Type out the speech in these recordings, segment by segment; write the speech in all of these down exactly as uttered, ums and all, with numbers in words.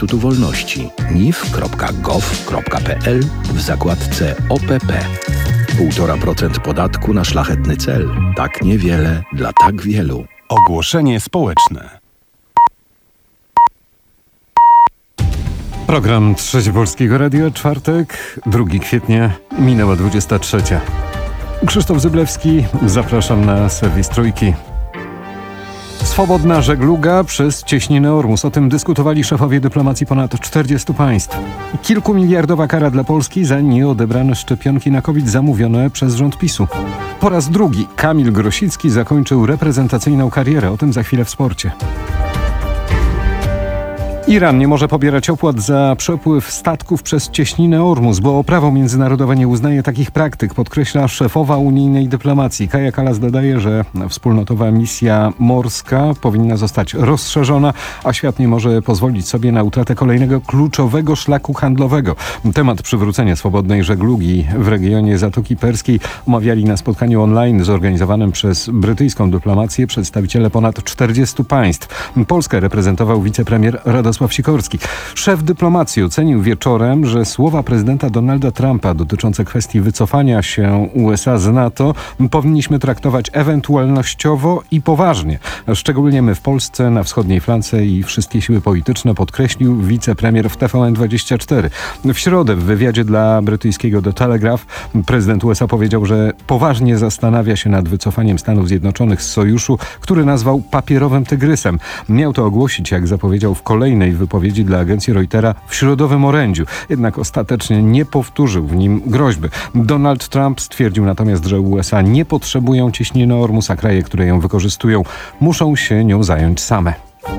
Instytutu Wolności N I W kropka gov kropka p l w zakładce O P P. Półtora procent podatku na szlachetny cel. Tak niewiele dla tak wielu. Ogłoszenie społeczne. Program Trzecie Polskiego Radia, czwartek, drugiego kwietnia, minęła dwudziesta trzecia. Krzysztof Zyblewski, zapraszam na serwis Trójki. Swobodna żegluga przez cieśninę Ormus. O tym dyskutowali szefowie dyplomacji ponad czterdziestu państw. Kilkumiliardowa kara dla Polski za nieodebrane szczepionki na COVID zamówione przez rząd PiSu. Po raz drugi Kamil Grosicki zakończył reprezentacyjną karierę. O tym za chwilę w sporcie. Iran nie może pobierać opłat za przepływ statków przez cieśninę Ormus, bo prawo międzynarodowe nie uznaje takich praktyk, podkreśla szefowa unijnej dyplomacji. Kaja Kallas dodaje, że wspólnotowa misja morska powinna zostać rozszerzona, a świat nie może pozwolić sobie na utratę kolejnego kluczowego szlaku handlowego. Temat przywrócenia swobodnej żeglugi w regionie Zatoki Perskiej omawiali na spotkaniu online zorganizowanym przez brytyjską dyplomację przedstawiciele ponad czterdziestu państw. Polskę reprezentował wicepremier Radosław Sikorski. Szef dyplomacji ocenił wieczorem, że słowa prezydenta Donalda Trumpa dotyczące kwestii wycofania się U S A z NATO powinniśmy traktować ewentualnościowo i poważnie. Szczególnie my w Polsce, na wschodniej flance i wszystkie siły polityczne, podkreślił wicepremier w T V N dwadzieścia cztery. W środę w wywiadzie dla brytyjskiego The Telegraph prezydent U S A powiedział, że poważnie zastanawia się nad wycofaniem Stanów Zjednoczonych z sojuszu, który nazwał papierowym tygrysem. Miał to ogłosić, jak zapowiedział, w kolejnej wypowiedzi dla agencji Reutera w środowym orędziu. Jednak ostatecznie nie powtórzył w nim groźby. Donald Trump stwierdził natomiast, że U S A nie potrzebują cieśniny Ormus, a kraje, które ją wykorzystują, muszą się nią zająć same.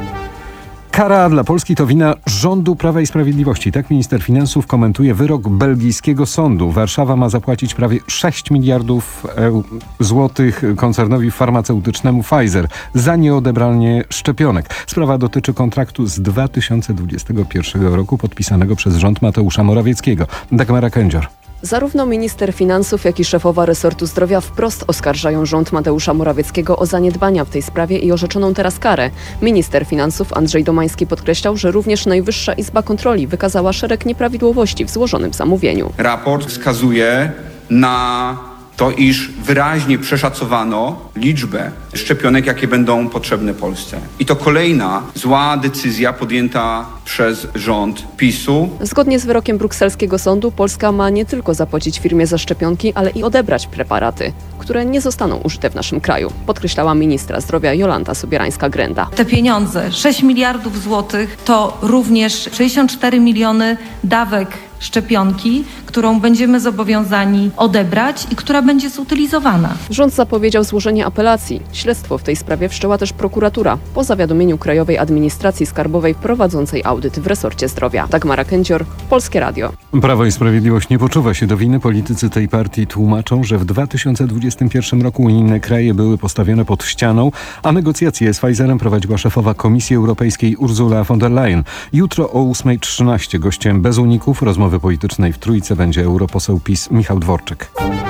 Kara dla Polski to wina rządu Prawa i Sprawiedliwości. Tak minister finansów komentuje wyrok belgijskiego sądu. Warszawa ma zapłacić prawie sześć miliardów złotych koncernowi farmaceutycznemu Pfizer za nieodebranie szczepionek. Sprawa dotyczy kontraktu z dwa tysiące dwudziestego pierwszego roku podpisanego przez rząd Mateusza Morawieckiego. Dagmara Kędzior. Zarówno minister finansów, jak i szefowa resortu zdrowia wprost oskarżają rząd Mateusza Morawieckiego o zaniedbania w tej sprawie i orzeczoną teraz karę. Minister finansów Andrzej Domański podkreślał, że również Najwyższa Izba Kontroli wykazała szereg nieprawidłowości w złożonym zamówieniu. Raport wskazuje na to, iż wyraźnie przeszacowano liczbę szczepionek, jakie będą potrzebne Polsce. I to kolejna zła decyzja podjęta przez rząd PiSu. Zgodnie z wyrokiem brukselskiego sądu Polska ma nie tylko zapłacić firmie za szczepionki, ale i odebrać preparaty, które nie zostaną użyte w naszym kraju, podkreślała ministra zdrowia Jolanta Sobierańska-Grenda. Te pieniądze, sześć miliardów złotych, to również sześćdziesiąt cztery miliony dawek szczepionki, którą będziemy zobowiązani odebrać i która będzie zutylizowana. Rząd zapowiedział złożenie apelacji. Śledztwo w tej sprawie wszczęła też prokuratura po zawiadomieniu Krajowej Administracji Skarbowej prowadzącej audyt w resorcie zdrowia. Dagmara Kędzior, Polskie Radio. Prawo i Sprawiedliwość nie poczuwa się do winy. Politycy tej partii tłumaczą, że w dwa tysiące dwudziestym pierwszym roku inne kraje były postawione pod ścianą, a negocjacje z Pfizerem prowadziła szefowa Komisji Europejskiej Ursula von der Leyen. Jutro o ósma trzynaście gościem bez uników rozmowy politycznej w Trójce będzie europoseł PiS Michał Dworczyk.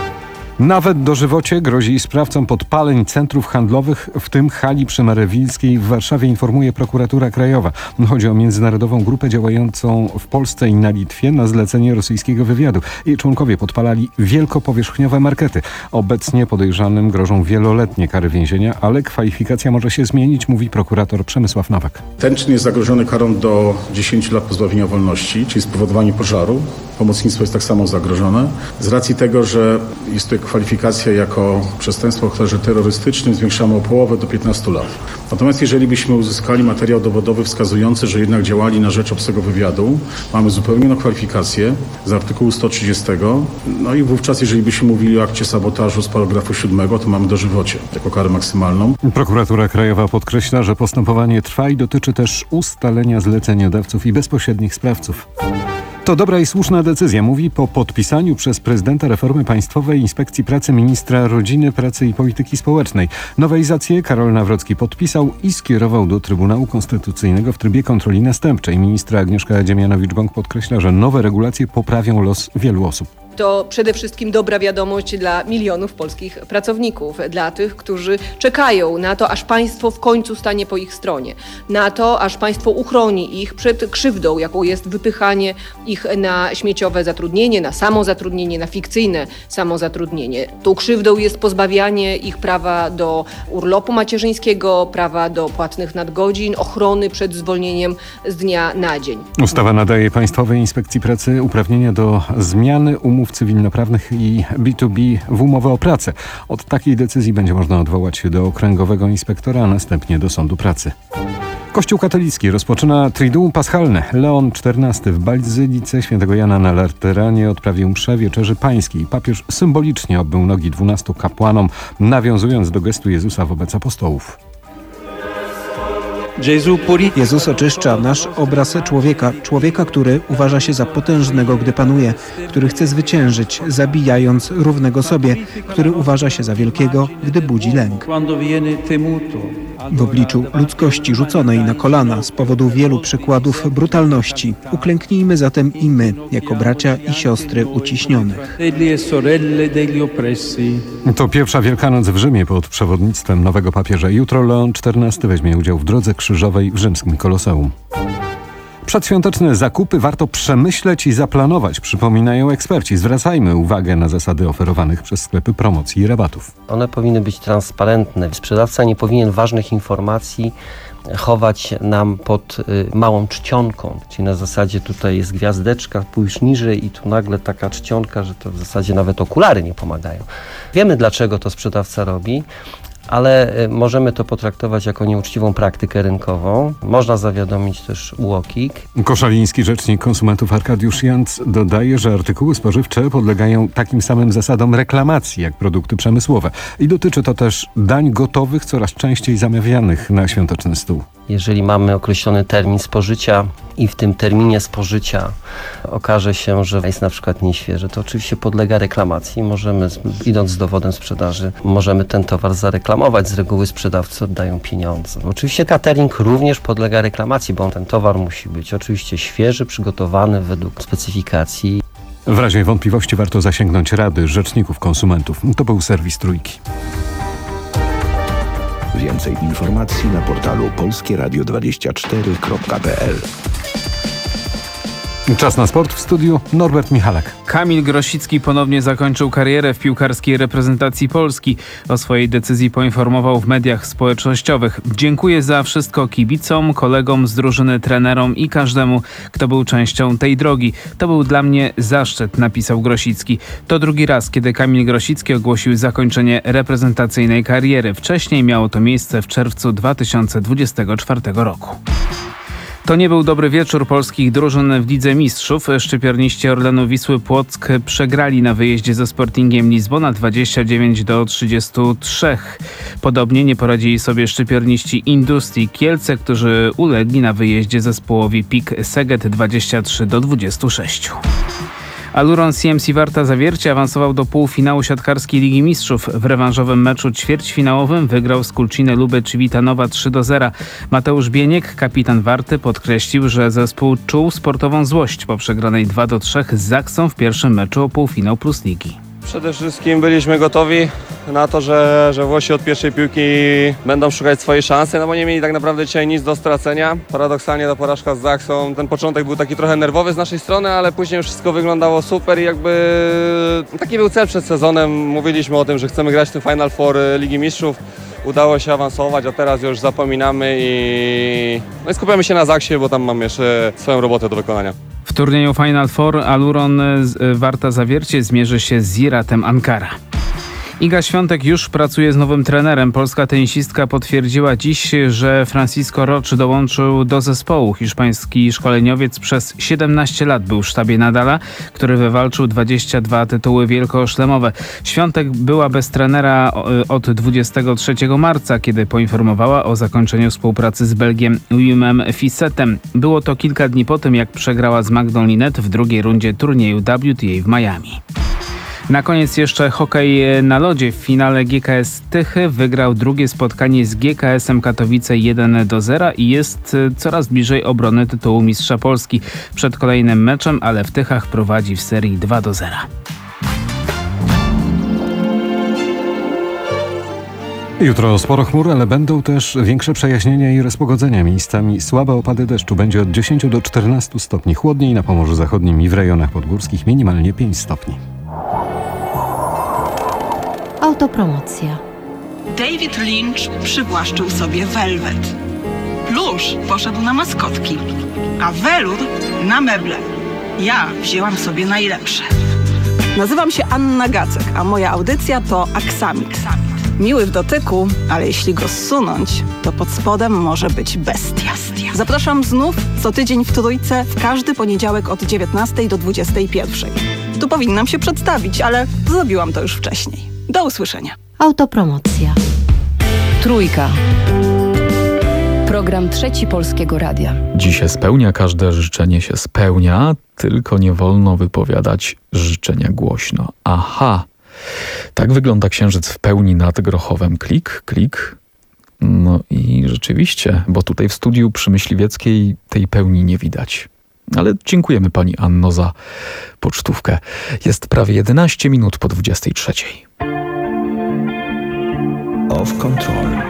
Nawet dożywocie grozi sprawcom podpaleń centrów handlowych, w tym hali przy Marewilskiej w Warszawie, informuje prokuratura krajowa. Chodzi o międzynarodową grupę działającą w Polsce i na Litwie na zlecenie rosyjskiego wywiadu. Jej członkowie podpalali wielkopowierzchniowe markety. Obecnie podejrzanym grożą wieloletnie kary więzienia, ale kwalifikacja może się zmienić, mówi prokurator Przemysław Nowak. Ten czyn jest zagrożony karą do dziesięciu lat pozbawienia wolności, czyli spowodowanie pożaru. Pomocnictwo jest tak samo zagrożone. Z racji tego, że jest to kwalifikacja jako przestępstwo o charakterze terrorystycznym, zwiększamy o połowę do piętnastu lat. Natomiast jeżeli byśmy uzyskali materiał dowodowy wskazujący, że jednak działali na rzecz obcego wywiadu, mamy zupełnie inną kwalifikację z artykułu sto trzydziestego. No i wówczas, jeżeli byśmy mówili o akcie sabotażu z paragrafu siódmego, to mamy dożywocie jako karę maksymalną. Prokuratura Krajowa podkreśla, że postępowanie trwa i dotyczy też ustalenia zleceniodawców i bezpośrednich sprawców. To dobra i słuszna decyzja, mówi po podpisaniu przez prezydenta reformy Państwowej Inspekcji Pracy ministra Rodziny, Pracy i Polityki Społecznej. Nowelizację Karol Nawrocki podpisał i skierował do Trybunału Konstytucyjnego w trybie kontroli następczej. Ministra Agnieszka Dziemianowicz-Bąk podkreśla, że nowe regulacje poprawią los wielu osób. To przede wszystkim dobra wiadomość dla milionów polskich pracowników, dla tych, którzy czekają na to, aż państwo w końcu stanie po ich stronie, na to, aż państwo uchroni ich przed krzywdą, jaką jest wypychanie ich na śmieciowe zatrudnienie, na samozatrudnienie, na fikcyjne samozatrudnienie. Tą krzywdą jest pozbawianie ich prawa do urlopu macierzyńskiego, prawa do płatnych nadgodzin, ochrony przed zwolnieniem z dnia na dzień. Ustawa nadaje Państwowej Inspekcji Pracy uprawnienia do zmiany umów cywilnoprawnych i B dwa B w umowę o pracę. Od takiej decyzji będzie można odwołać się do okręgowego inspektora, a następnie do sądu pracy. Kościół katolicki rozpoczyna Triduum Paschalne. Leon czternasty w Bazylice Świętego Jana na Lateranie odprawił mszę Wieczerzy Pańskiej. Papież symbolicznie obmył nogi dwunastu kapłanom, nawiązując do gestu Jezusa wobec apostołów. Jezus oczyszcza nasz obraz człowieka, człowieka, który uważa się za potężnego, gdy panuje, który chce zwyciężyć, zabijając równego sobie, który uważa się za wielkiego, gdy budzi lęk. W obliczu ludzkości rzuconej na kolana z powodu wielu przykładów brutalności, uklęknijmy zatem i my, jako bracia i siostry uciśnionych. To pierwsza Wielkanoc w Rzymie pod przewodnictwem nowego papieża. Jutro Leon czternasty weźmie udział w Drodze Krzyżowej w rzymskim Koloseum. Przedświąteczne zakupy warto przemyśleć i zaplanować, przypominają eksperci. Zwracajmy uwagę na zasady oferowanych przez sklepy promocji i rabatów. One powinny być transparentne. Sprzedawca nie powinien ważnych informacji chować nam pod y, małą czcionką. Czyli na zasadzie tutaj jest gwiazdeczka, pójść niżej i tu nagle taka czcionka, że to w zasadzie nawet okulary nie pomagają. Wiemy, dlaczego to sprzedawca robi, ale możemy to potraktować jako nieuczciwą praktykę rynkową. Można zawiadomić też U O K I K. Koszaliński rzecznik konsumentów Arkadiusz Janc dodaje, że artykuły spożywcze podlegają takim samym zasadom reklamacji jak produkty przemysłowe. I dotyczy to też dań gotowych, coraz częściej zamawianych na świąteczny stół. Jeżeli mamy określony termin spożycia i w tym terminie spożycia okaże się, że jest na przykład nieświeży, to oczywiście podlega reklamacji. Możemy, idąc z dowodem sprzedaży, możemy ten towar zareklamować. Z reguły sprzedawcy oddają pieniądze. Oczywiście catering również podlega reklamacji, bo ten towar musi być oczywiście świeży, przygotowany według specyfikacji. W razie wątpliwości warto zasięgnąć rady rzeczników konsumentów. To był serwis Trójki. Więcej informacji na portalu polskie radio dwadzieścia cztery kropka p l. Czas na sport, w studiu Norbert Michalak. Kamil Grosicki ponownie zakończył karierę w piłkarskiej reprezentacji Polski. O swojej decyzji poinformował w mediach społecznościowych. Dziękuję za wszystko kibicom, kolegom z drużyny, trenerom i każdemu, kto był częścią tej drogi. To był dla mnie zaszczyt, napisał Grosicki. To drugi raz, kiedy Kamil Grosicki ogłosił zakończenie reprezentacyjnej kariery. Wcześniej miało to miejsce w czerwcu dwa tysiące dwudziestego czwartego roku. To nie był dobry wieczór polskich drużyn w Lidze Mistrzów. Szczypiorniści Orlenu Wisły Płock przegrali na wyjeździe ze Sportingiem Lizbona dwadzieścia dziewięć do trzydziestu trzech. Podobnie nie poradzili sobie szczypiorniści Industrii Kielce, którzy ulegli na wyjeździe zespołowi P I K Szeged dwadzieścia trzy do dwudziestu sześciu. Aluron C M C Warta Zawiercie awansował do półfinału siatkarskiej Ligi Mistrzów. W rewanżowym meczu ćwierćfinałowym wygrał z Kulciny Lube Civitanowa trzy do zera. Mateusz Bieniek, kapitan Warty, podkreślił, że zespół czuł sportową złość po przegranej dwa do trzech z Zaksą w pierwszym meczu o półfinał Plus Ligi. Przede wszystkim byliśmy gotowi na to, że, że Włosi od pierwszej piłki będą szukać swojej szansy, no bo nie mieli tak naprawdę dzisiaj nic do stracenia. Paradoksalnie ta porażka z Zaksą, ten początek był taki trochę nerwowy z naszej strony, ale później wszystko wyglądało super i jakby taki był cel przed sezonem. Mówiliśmy o tym, że chcemy grać w tym Final Four Ligi Mistrzów. Udało się awansować, a teraz już zapominamy i, no i skupiamy się na Zaksie, bo tam mamy jeszcze swoją robotę do wykonania. W turnieju Final Four Aluron Warta Zawiercie zmierzy się z Ziratem Ankara. Iga Świątek już pracuje z nowym trenerem. Polska tenisistka potwierdziła dziś, że Francisco Roche dołączył do zespołu. Hiszpański szkoleniowiec przez siedemnaście lat był w sztabie Nadala, który wywalczył dwadzieścia dwa tytuły wielkoszlemowe. Świątek była bez trenera od dwudziestego trzeciego marca, kiedy poinformowała o zakończeniu współpracy z Belgiem Wimem Fisetem. Było to kilka dni po tym, jak przegrała z Magdą Linnet w drugiej rundzie turnieju W T A w Miami. Na koniec jeszcze hokej na lodzie. W finale G K S Tychy wygrał drugie spotkanie z G K S-em Katowice jeden do zera i jest coraz bliżej obrony tytułu mistrza Polski. Przed kolejnym meczem, ale w Tychach prowadzi w serii dwa do zera. Jutro sporo chmur, ale będą też większe przejaśnienia i rozpogodzenia. Miejscami słabe opady deszczu. Będzie od dziesięciu do czternastu stopni. Chłodniej na Pomorzu Zachodnim i w rejonach podgórskich minimalnie pięć stopni. Autopromocja. David Lynch przywłaszczył sobie welwet. Plusz poszedł na maskotki, a welur na meble. Ja wzięłam sobie najlepsze. Nazywam się Anna Gacek, a moja audycja to Aksamit. Miły w dotyku, ale jeśli go zsunąć, to pod spodem może być bestia. Zapraszam znów co tydzień w Trójce w każdy poniedziałek od dziewiętnastej do dwudziestej pierwszej. Tu powinnam się przedstawić, ale zrobiłam to już wcześniej. Do usłyszenia. Autopromocja. Trójka. Program Trzeci Polskiego Radia. Dziś się spełnia, każde życzenie się spełnia, tylko nie wolno wypowiadać życzenia głośno. Aha, tak wygląda księżyc w pełni nad Grochowem. Klik, klik. No i rzeczywiście, bo tutaj w studiu przy Myśliwieckiej tej pełni nie widać. Ale dziękujemy pani Anno za pocztówkę. Jest prawie jedenaście minut po dwudziestej trzeciej. Off Control.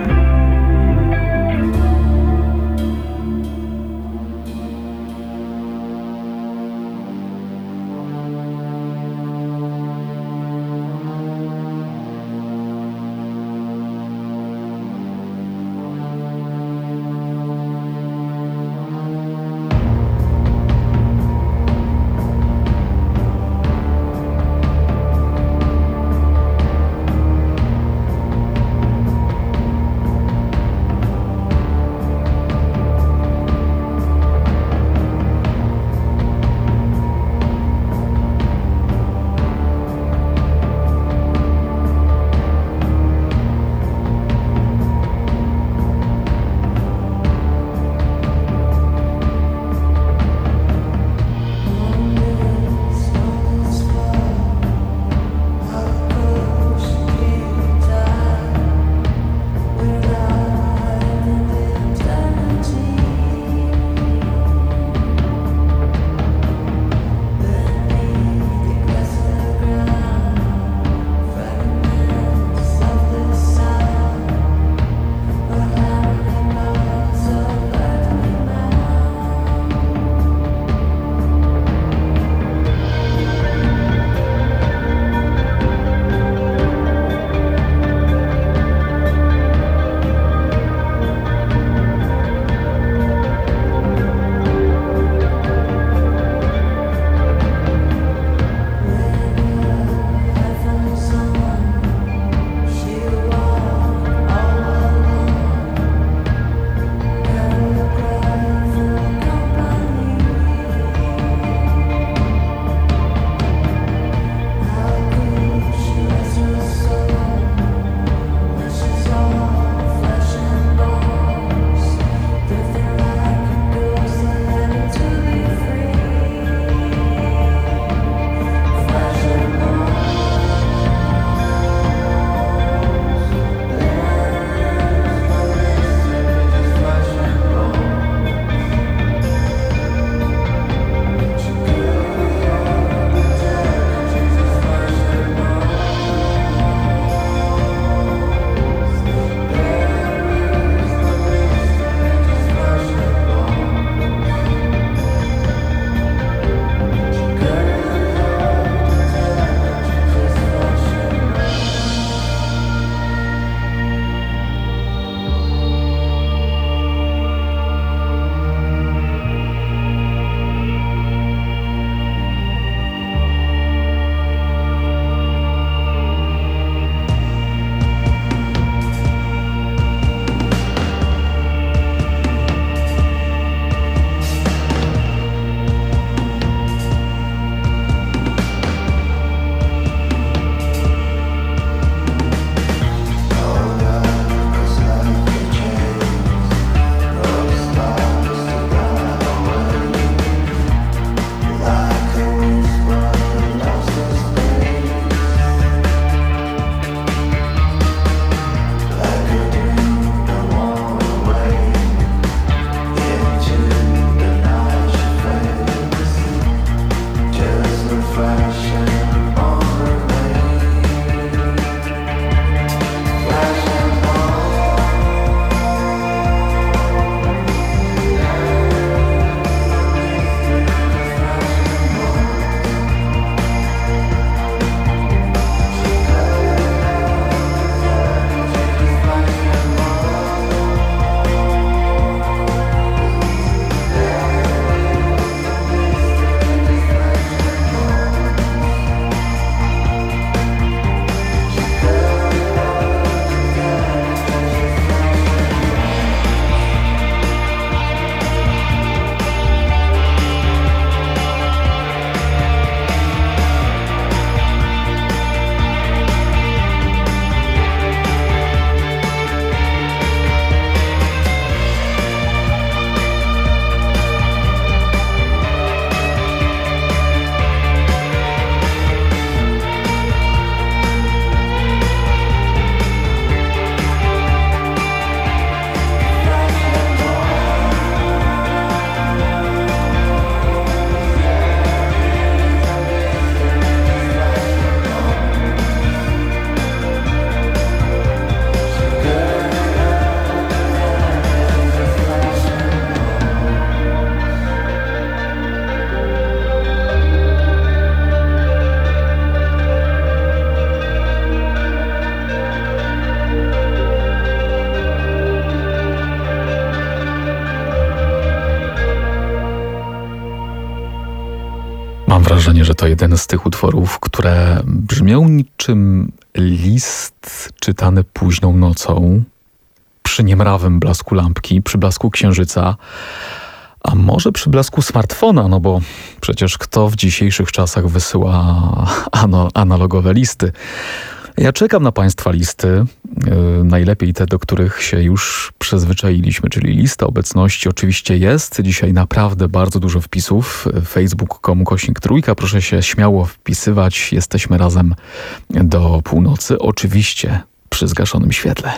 wrażenie, że to jeden z tych utworów, które brzmią niczym list czytany późną nocą, przy niemrawym blasku lampki, przy blasku księżyca, a może przy blasku smartfona, no bo przecież kto w dzisiejszych czasach wysyła ano, analogowe listy? Ja czekam na Państwa listy, yy, najlepiej te, do których się już przyzwyczailiśmy, czyli lista obecności oczywiście jest. Dzisiaj naprawdę bardzo dużo wpisów. facebook kropka com kośnik trójka. Proszę się śmiało wpisywać. Jesteśmy razem do północy. Oczywiście przy zgaszonym świetle.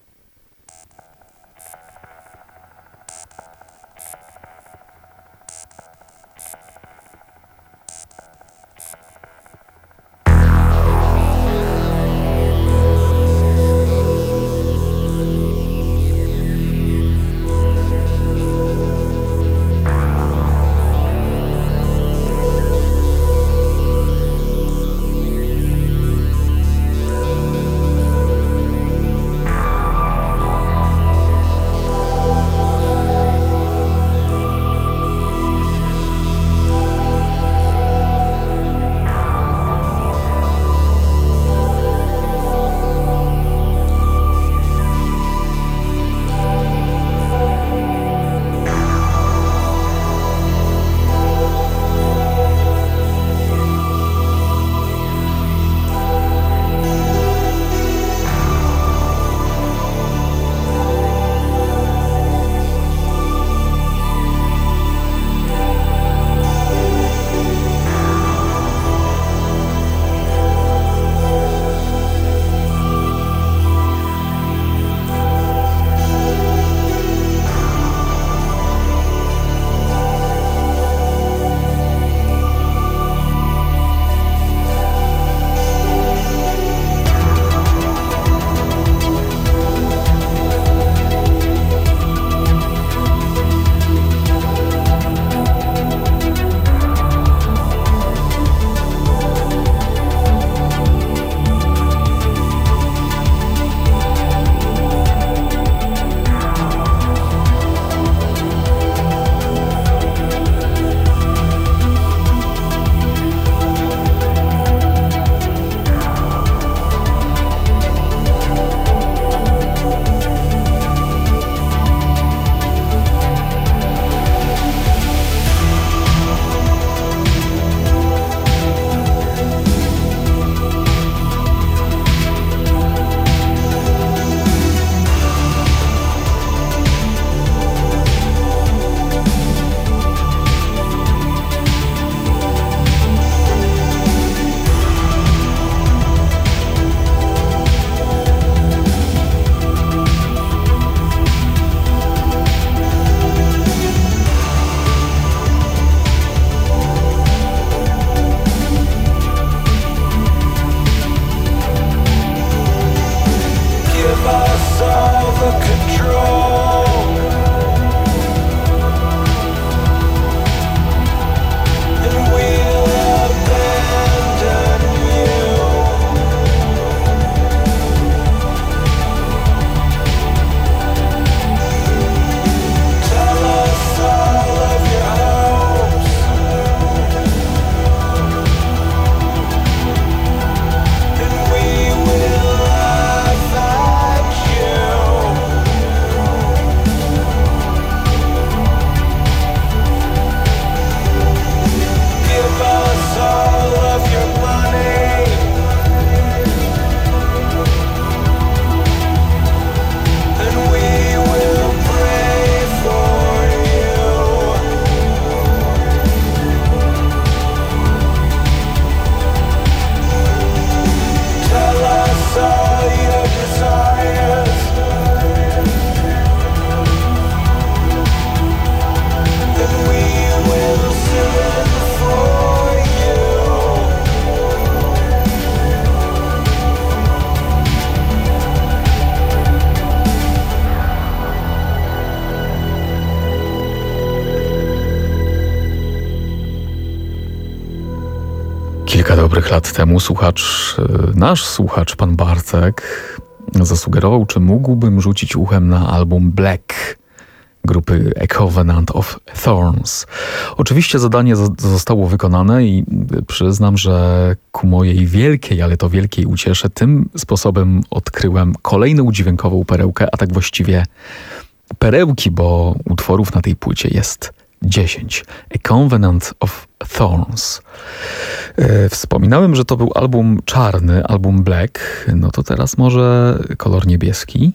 Kilka dobrych lat temu słuchacz, nasz słuchacz, pan Bartek, zasugerował, czy mógłbym rzucić uchem na album Black grupy A Covenant of Thorns. Oczywiście zadanie zostało wykonane i przyznam, że ku mojej wielkiej, ale to wielkiej uciesze, tym sposobem odkryłem kolejną dźwiękową perełkę, a tak właściwie perełki, bo utworów na tej płycie jest dziesięć. A Covenant of Thorns. Yy, wspominałem, że to był album czarny, album black. No to teraz może kolor niebieski.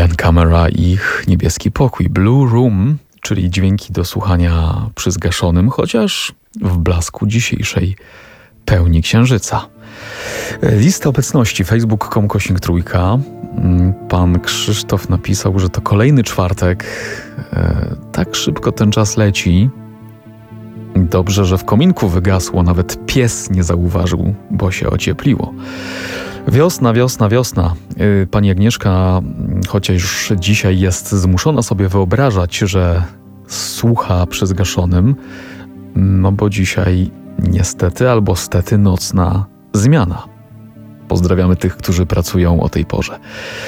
Silent Camera i ich niebieski pokój. Blue Room, czyli dźwięki do słuchania przy zgaszonym, chociaż w blasku dzisiejszej pełni księżyca. Lista obecności facebook kropka com kośnik trójka. Pan Krzysztof napisał, że to kolejny czwartek. Tak szybko ten czas leci. Dobrze, że w kominku wygasło, nawet pies nie zauważył, bo się ociepliło. Wiosna, wiosna, wiosna. Pani Agnieszka, chociaż dzisiaj jest zmuszona sobie wyobrażać, że słucha przy zgaszonym, no bo dzisiaj niestety albo stety nocna zmiana. Pozdrawiamy tych, którzy pracują o tej porze.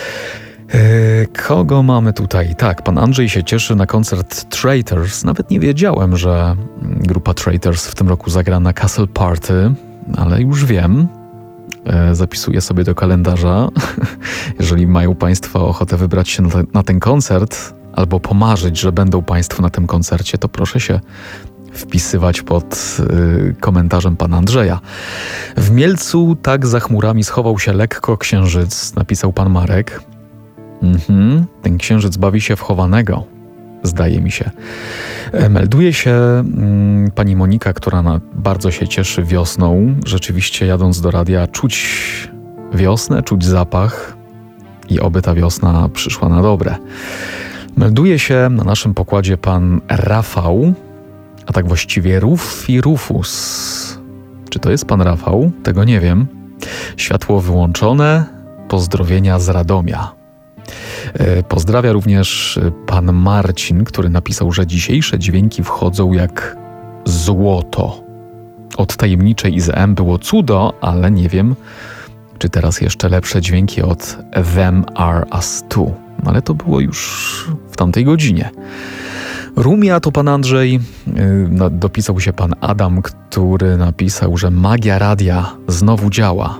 Kogo mamy tutaj? Tak, pan Andrzej się cieszy na koncert Traitors. Nawet nie wiedziałem, że grupa Traitors w tym roku zagra na Castle Party, ale już wiem. Zapisuję sobie do kalendarza. Jeżeli mają państwo ochotę wybrać się na, te, na ten koncert albo pomarzyć, że będą państwo na tym koncercie, to proszę się wpisywać pod y, komentarzem pana Andrzeja. W Mielcu tak za chmurami schował się lekko księżyc, napisał pan Marek. Mhm, ten księżyc bawi się w chowanego, zdaje mi się. E, melduje się mm, pani Monika, która na, bardzo się cieszy wiosną. Rzeczywiście jadąc do radia czuć wiosnę, czuć zapach i oby ta wiosna przyszła na dobre. Melduje się na naszym pokładzie pan Rafał, a tak właściwie Rufi Rufus. Czy to jest pan Rafał? Tego nie wiem. Światło wyłączone. Pozdrowienia z Radomia. Pozdrawia również pan Marcin, który napisał, że dzisiejsze dźwięki wchodzą jak złoto. Od tajemniczej I Z M było cudo, ale nie wiem, czy teraz jeszcze lepsze dźwięki od Them Are Us Two. Ale to było już w tamtej godzinie. Rumia to pan Andrzej, yy, dopisał się pan Adam, który napisał, że magia radia znowu działa.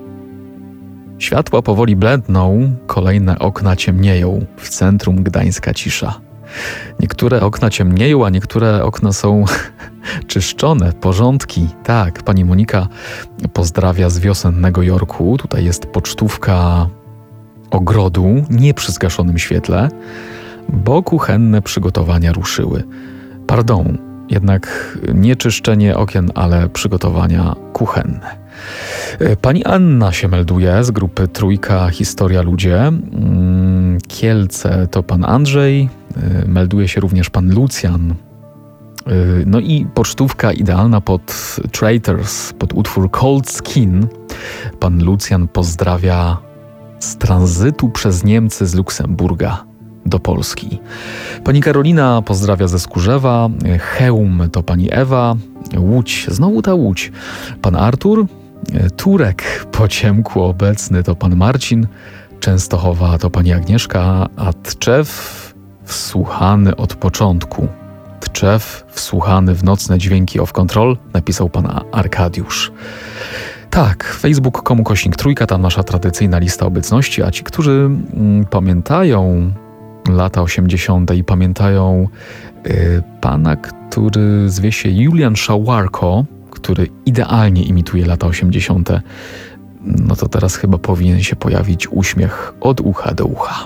Światła powoli bledną, kolejne okna ciemnieją, w centrum Gdańska cisza. Niektóre okna ciemnieją, a niektóre okna są czyszczone, porządki. Tak, pani Monika pozdrawia z wiosennego Jorku. Tutaj jest pocztówka ogrodu, nie przy zgaszonym świetle, bo kuchenne przygotowania ruszyły. Pardon, jednak nie czyszczenie okien, ale przygotowania kuchenne. Pani Anna się melduje z grupy Trójka Historia Ludzie. Kielce to pan Andrzej, melduje się również pan Lucjan. No i pocztówka idealna pod Traitors, pod utwór Cold Skin. Pan Lucjan pozdrawia z tranzytu przez Niemcy z Luksemburga do Polski. Pani Karolina pozdrawia ze Skórzewa. Chełm to pani Ewa. Łódź, znowu ta Łódź. Pan Artur. Turek po ciemku obecny to pan Marcin. Częstochowa to pani Agnieszka. A Tczew wsłuchany od początku. Tczew wsłuchany w nocne dźwięki off control, napisał pan Arkadiusz. Tak, facebook kropka com kośnik trójka, tam nasza tradycyjna lista obecności, a ci, którzy mm, pamiętają lata osiemdziesiąte i pamiętają y, pana, który zwie się Julian Szawarko, który idealnie imituje lata osiemdziesiąte, no to teraz chyba powinien się pojawić uśmiech od ucha do ucha.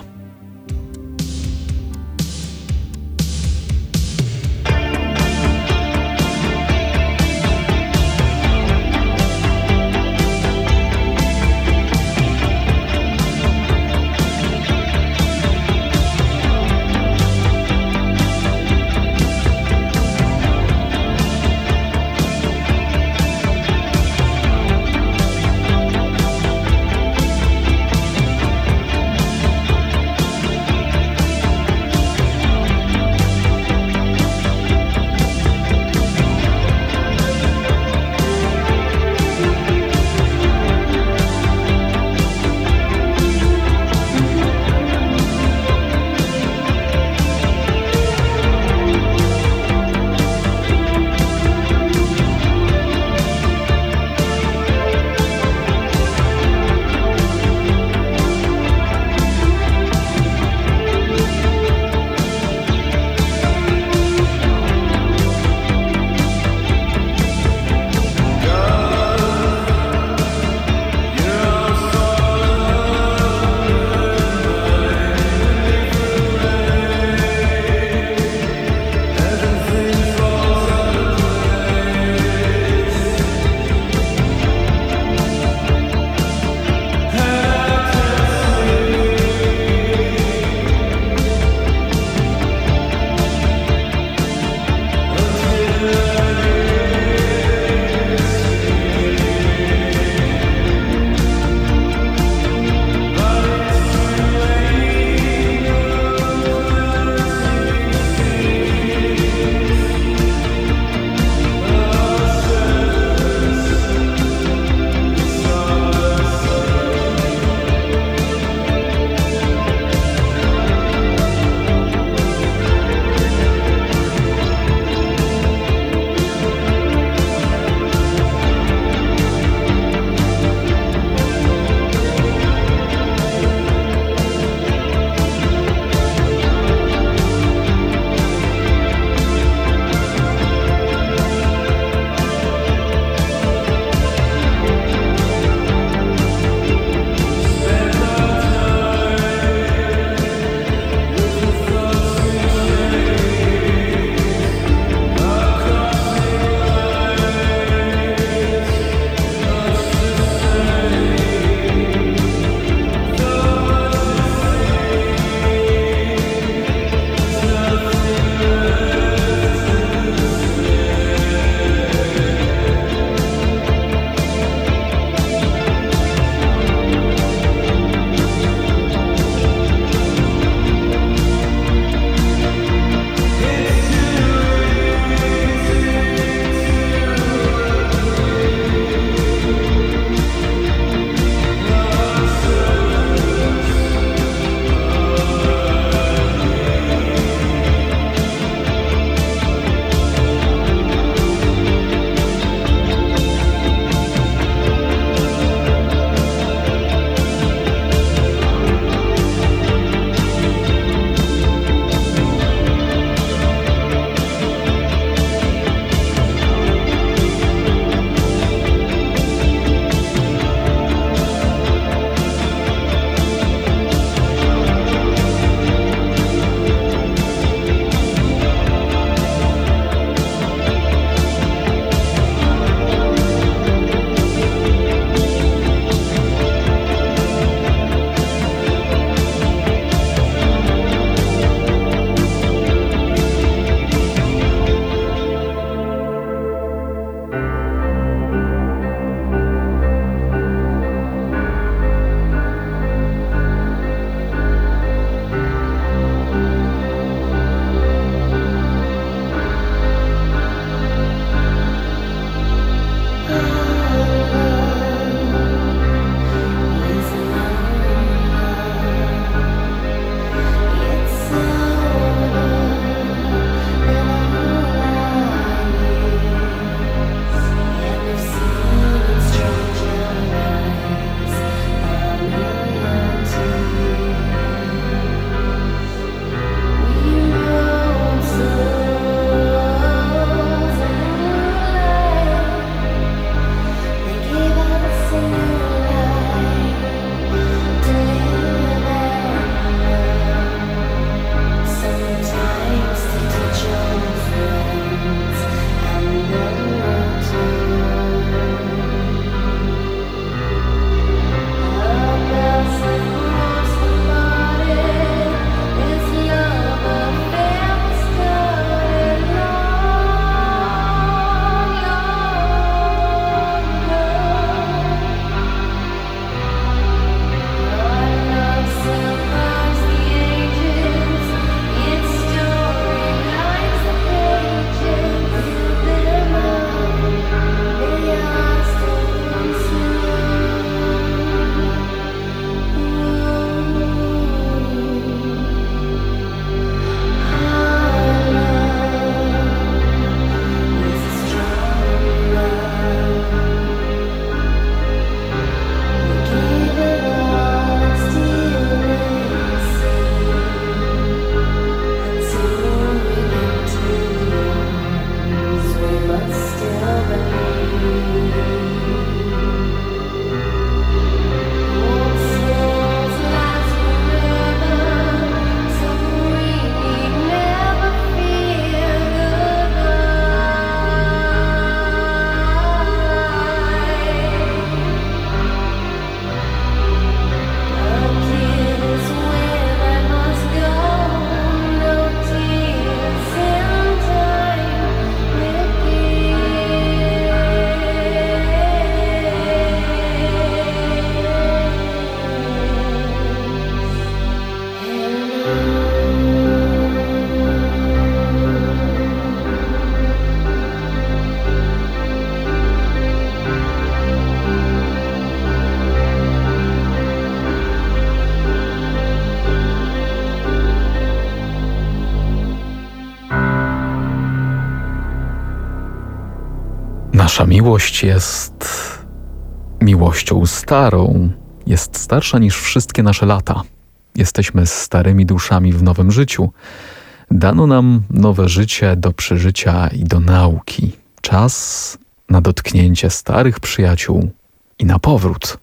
Nasza miłość jest miłością starą, jest starsza niż wszystkie nasze lata. Jesteśmy starymi duszami w nowym życiu. Dano nam nowe życie do przeżycia i do nauki. Czas na dotknięcie starych przyjaciół i na powrót.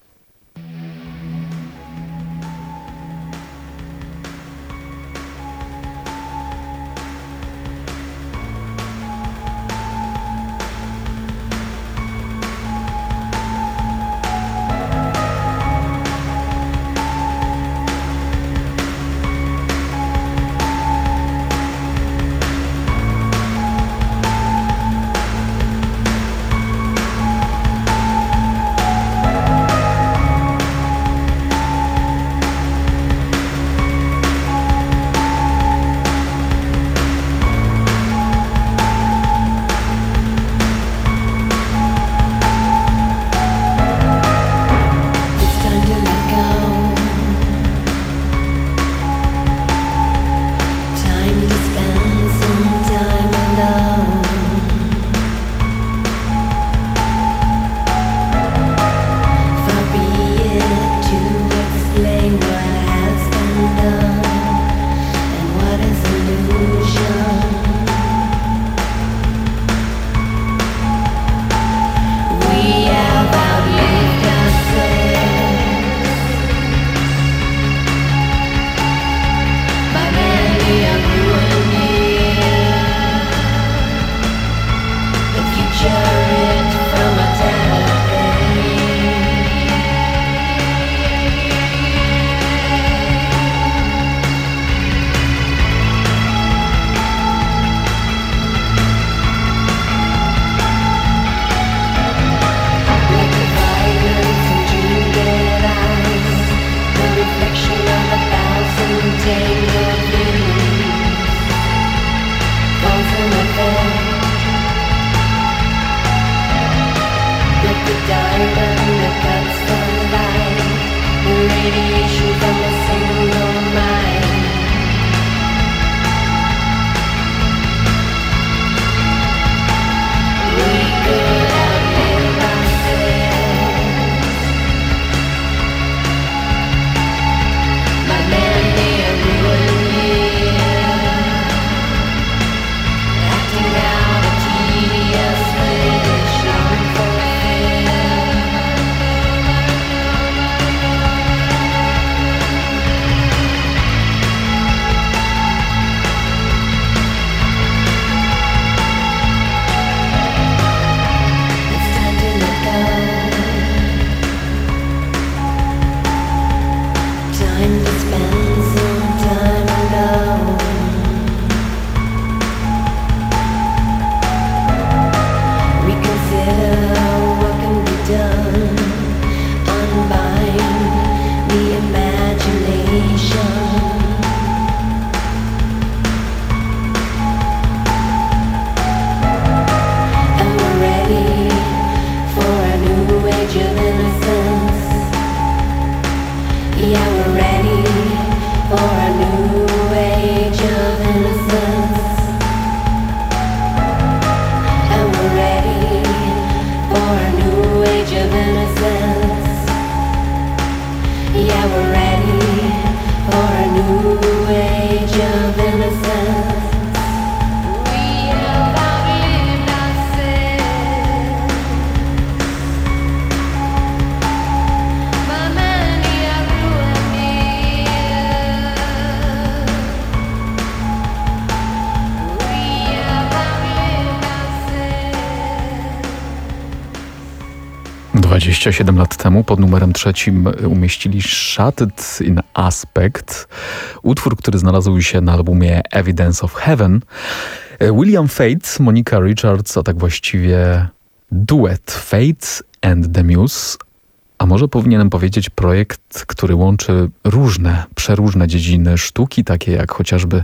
dwadzieścia siedem lat temu pod numerem trzecim umieścili Shattered in Aspect, utwór, który znalazł się na albumie Evidence of Heaven. William Fates, Monica Richards, a tak właściwie duet Fates and the Muse, a może powinienem powiedzieć projekt, który łączy różne, przeróżne dziedziny sztuki, takie jak chociażby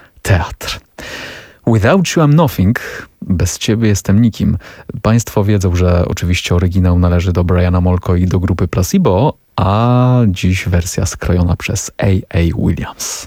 teatr. Without You I'm Nothing, bez ciebie jestem nikim. Państwo wiedzą, że oczywiście oryginał należy do Briana Molko i do grupy Placebo, a dziś wersja skrojona przez A A Williams.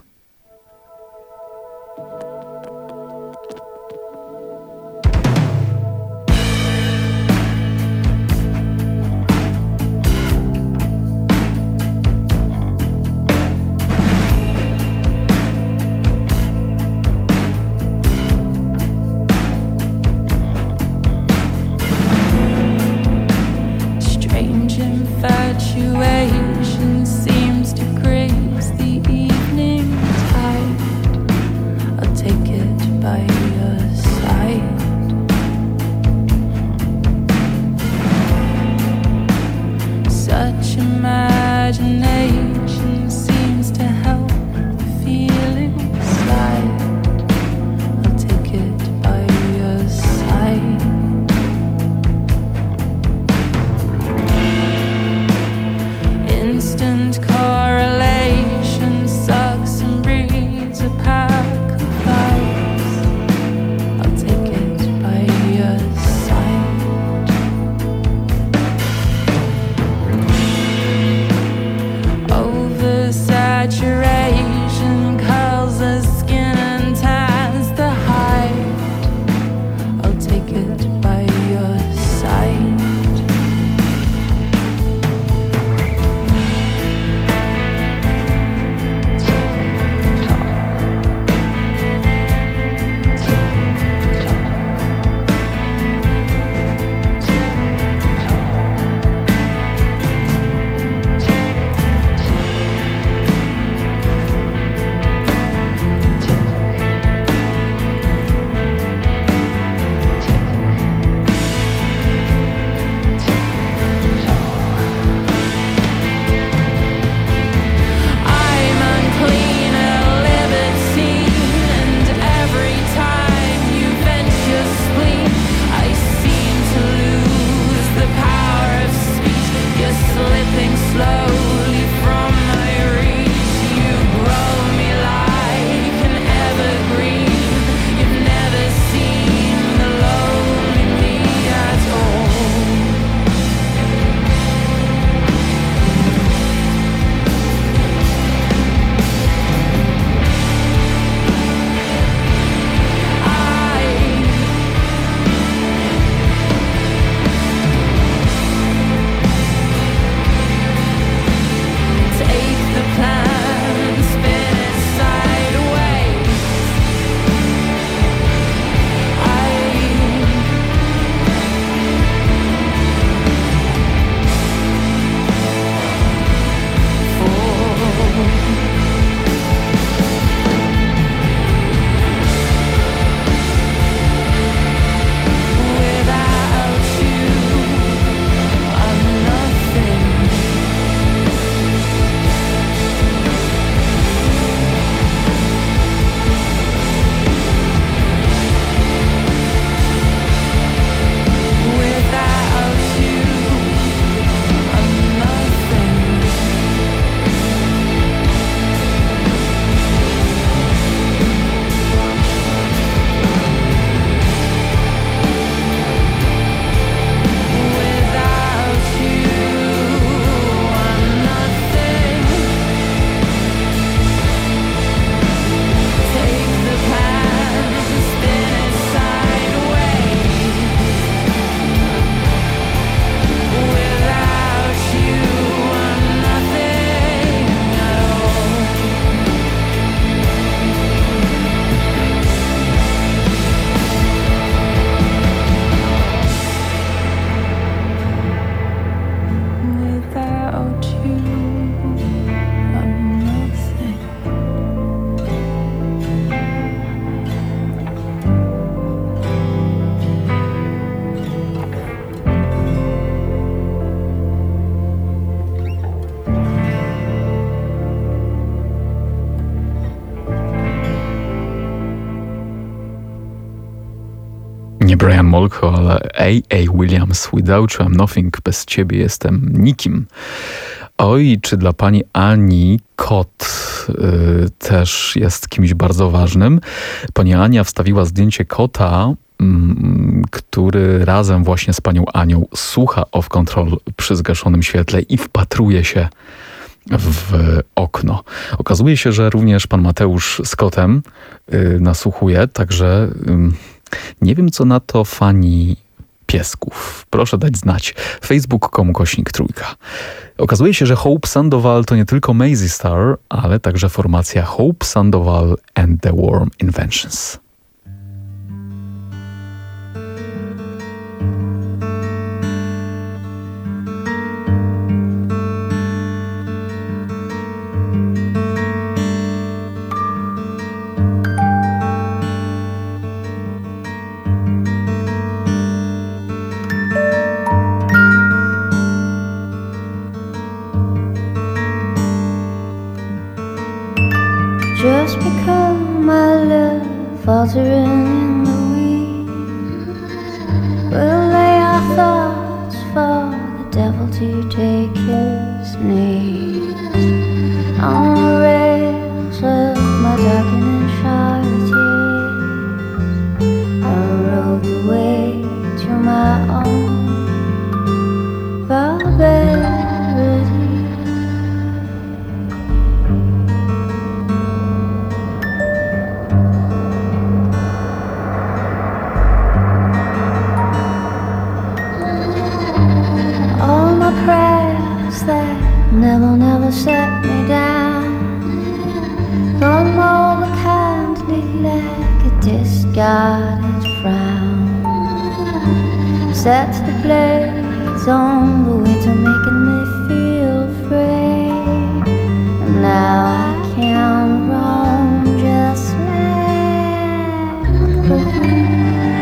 Nie Brian Molko, ale A A. Williams. Without you I'm nothing. Bez ciebie jestem nikim. Oj, czy dla pani Ani kot y, też jest kimś bardzo ważnym? Pani Ania wstawiła zdjęcie kota, y, który razem właśnie z panią Anią słucha Off Control przy zgaszonym świetle i wpatruje się w okno. Okazuje się, że również pan Mateusz z kotem y, nasłuchuje, także y, nie wiem, co na to fani piesków. Proszę dać znać. facebook kropka com kośnik trójka. Okazuje się, że Hope Sandoval to nie tylko Maisie Star, ale także formacja Hope Sandoval and the Warm Inventions. Just become my love, faltering in the weeds. We'll lay our thoughts for the devil to take his knees. On the rails of my darkening charity, I rode the way to my own barbarity. Never, never set me down. Come over kindly like a discarded frown. Sets the blades on the winter, making me feel free. And now I can roam just like the wind.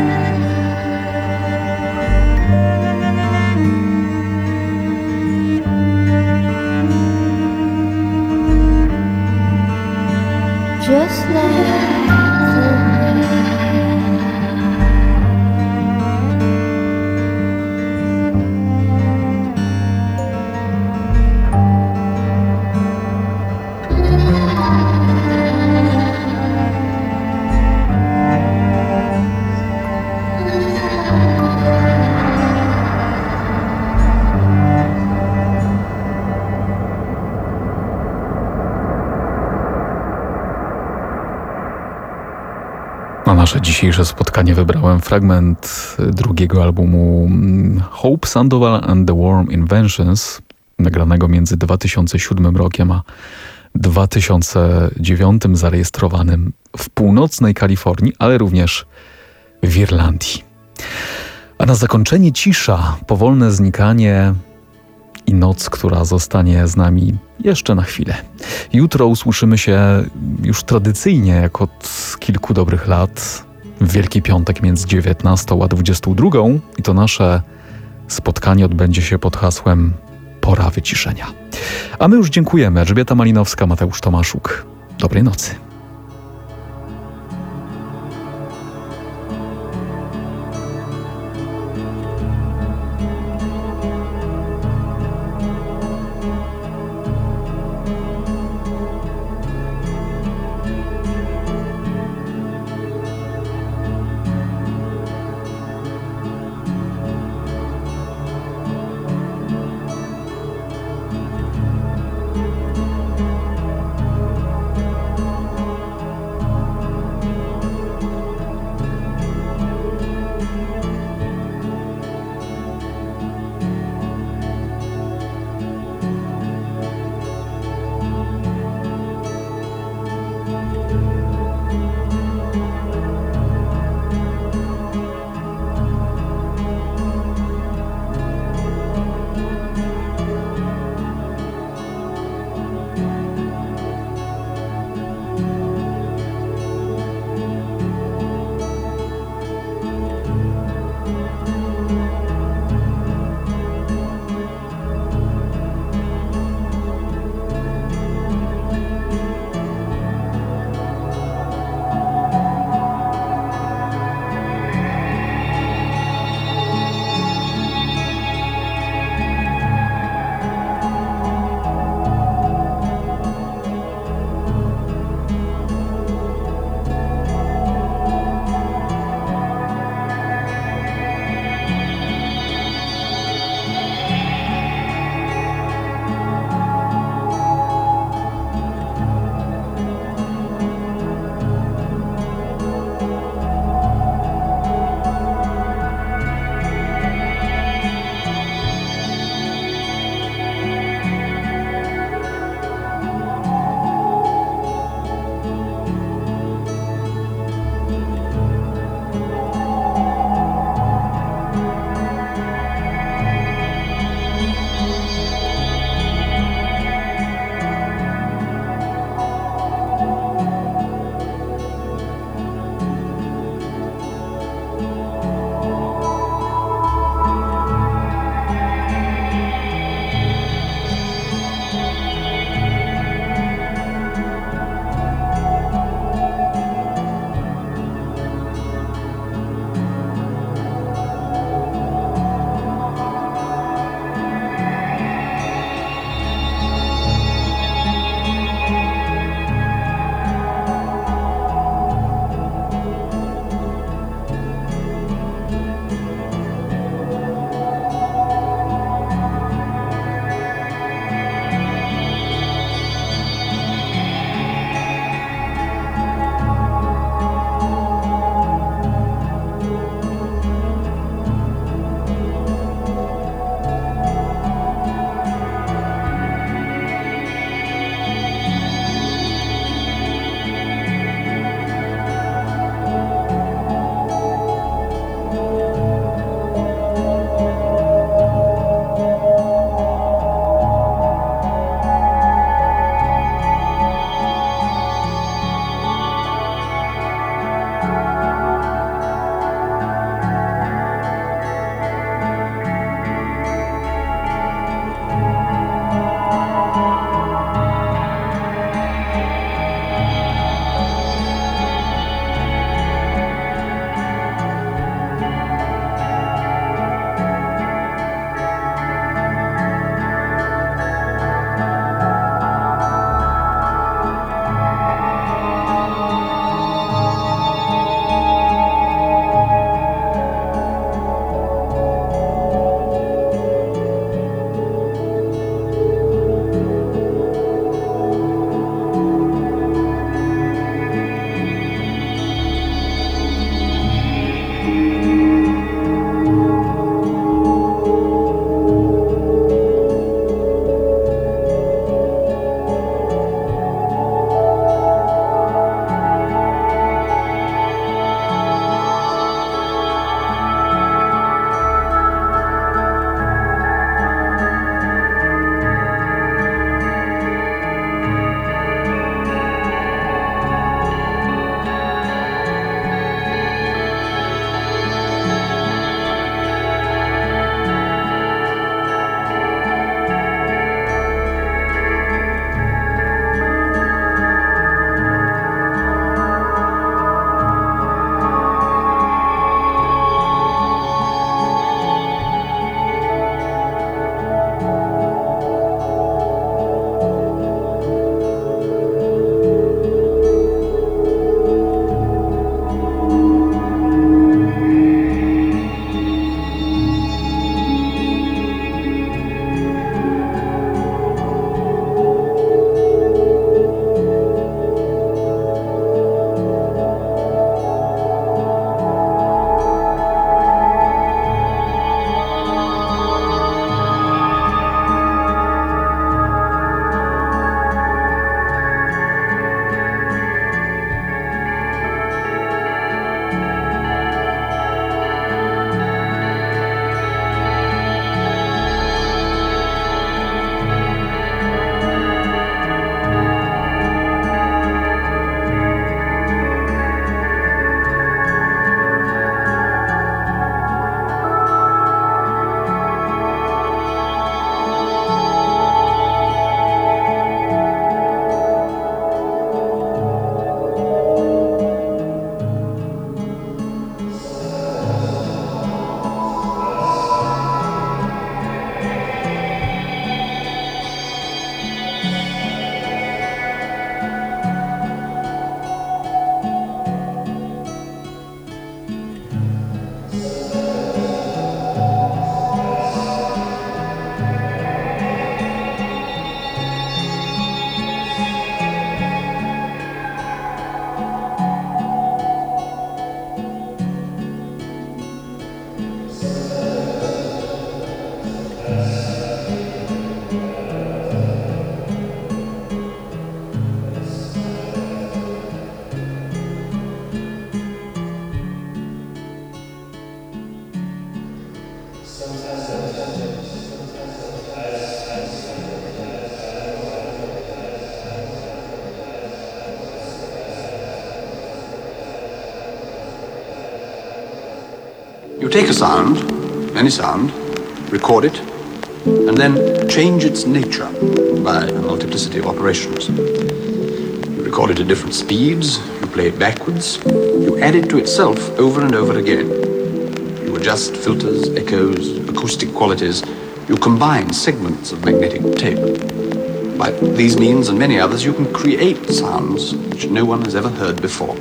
Just like the Na nasze dzisiejsze spotkanie wybrałem fragment drugiego albumu Hope Sandoval and the Warm Inventions, nagranego między dwa tysiące siódmym rokiem a dwa tysiące dziewiątym, zarejestrowanym w północnej Kalifornii, ale również w Irlandii. A na zakończenie cisza, powolne znikanie i noc, która zostanie z nami jeszcze na chwilę. Jutro usłyszymy się już tradycyjnie, jak od kilku dobrych lat, w Wielki Piątek między dziewiętnastą a dwudziestą drugą i to nasze spotkanie odbędzie się pod hasłem Pora wyciszenia. A my już dziękujemy. Elżbieta Malinowska, Mateusz Tomaszuk. Dobrej nocy. You take a sound, any sound, record it, and then change its nature by a multiplicity of operations. You record it at different speeds, you play it backwards, you add it to itself over and over again. You adjust filters, echoes, acoustic qualities, you combine segments of magnetic tape. By these means and many others, you can create sounds which no one has ever heard before.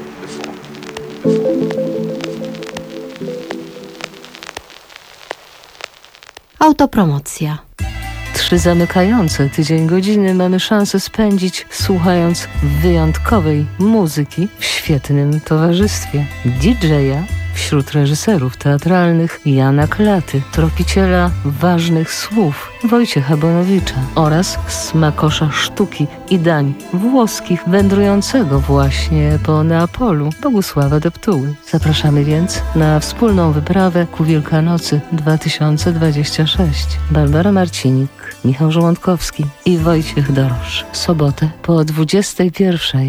Autopromocja. Trzy zamykające tydzień godziny mamy szansę spędzić słuchając wyjątkowej muzyki w świetnym towarzystwie. D J a wśród reżyserów teatralnych Jana Klaty, tropiciela ważnych słów Wojciecha Bonowicza oraz smakosza sztuki i dań włoskich wędrującego właśnie po Neapolu Bogusława Deptuły. Zapraszamy więc na wspólną wyprawę ku Wielkanocy dwa tysiące dwudziestej szóstej. Barbara Marcinik, Michał Żołądkowski i Wojciech Dorosz. W sobotę po dwudziestej pierwszej